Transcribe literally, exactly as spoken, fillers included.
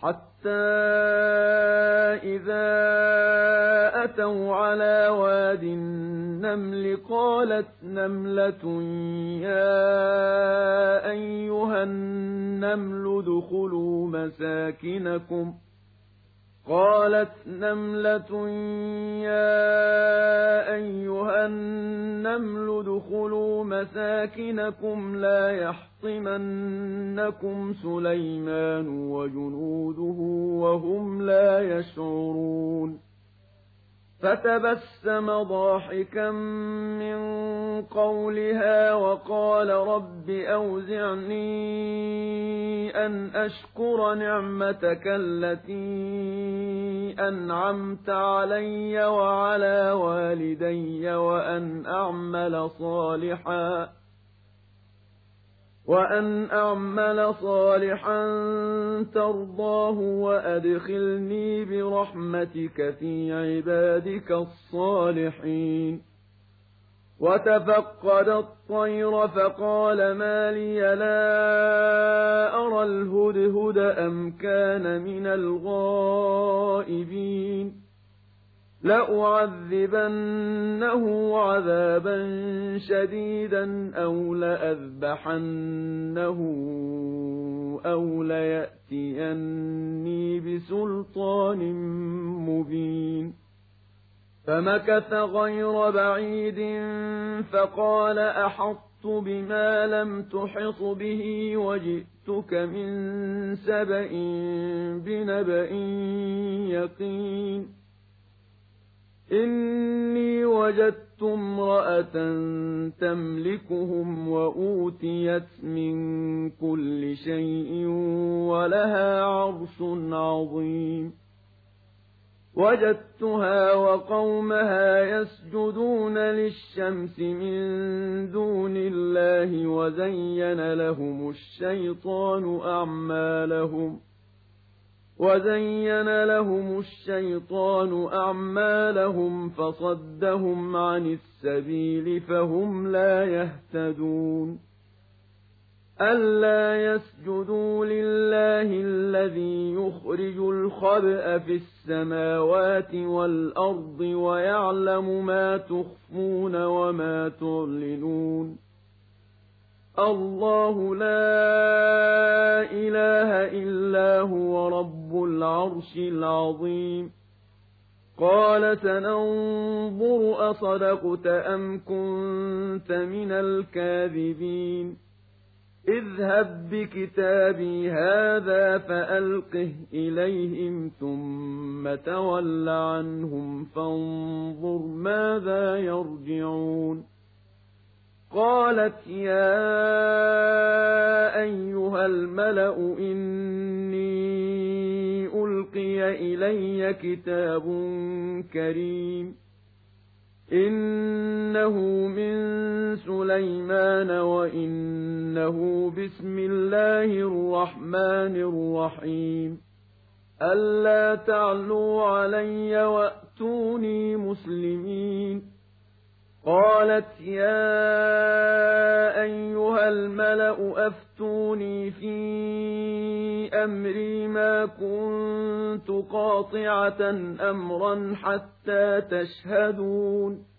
حتى إذا أتوا على واد النمل قالت نملة يا أيها النمل ادخلوا مساكنكم قالت نملة يا أيها النمل ادخلوا مساكنكم لا يحطمنكم سليمان وجنوده وهم لا يشعرون فتبسم ضاحكا من قولها وقال رب أوزعني أن أشكر نعمتك التي أنعمت علي وعلى والدي وأن أعمل صالحا وأن أعمل صالحا ترضاه وأدخلني برحمتك في عبادك الصالحين وتفقد الطير فقال ما لي لا أرى الهدهد أم كان من الغائبين لأعذبنه عذابا شديدا أو لأذبحنه أو ليأتيني بسلطان مبين فمكث غير بعيد فقال أحطت بما لم تحط به وجئتك من سبأ بنبأ يقين إني وجدت امرأة تملكهم وأوتيت من كل شيء ولها عرش عظيم وجدتها وقومها يسجدون للشمس من دون الله وزين لهم الشيطان أعمالهم وزين لهم الشيطان أعمالهم فصدهم عن السبيل فهم لا يهتدون ألا يسجدوا لله الذي يخرج الخبأ في السماوات والأرض ويعلم ما تخفون وما تعلنون الله لا إله إلا هو رب العرش العظيم قال سننظر أصدقت أم كنت من الكاذبين اذهب بكتابي هذا فألقه إليهم ثم تول عنهم فانظر ماذا يرجعون قالت يا أيها الملأ إني ألقي إلي كتاب كريم إنه من سليمان وإنه بسم الله الرحمن الرحيم ألا تعلوا علي وأتوني مسلمين قالت يا أيها الملأ أفتوني في أمري ما كنت قاطعة أمرا حتى تشهدون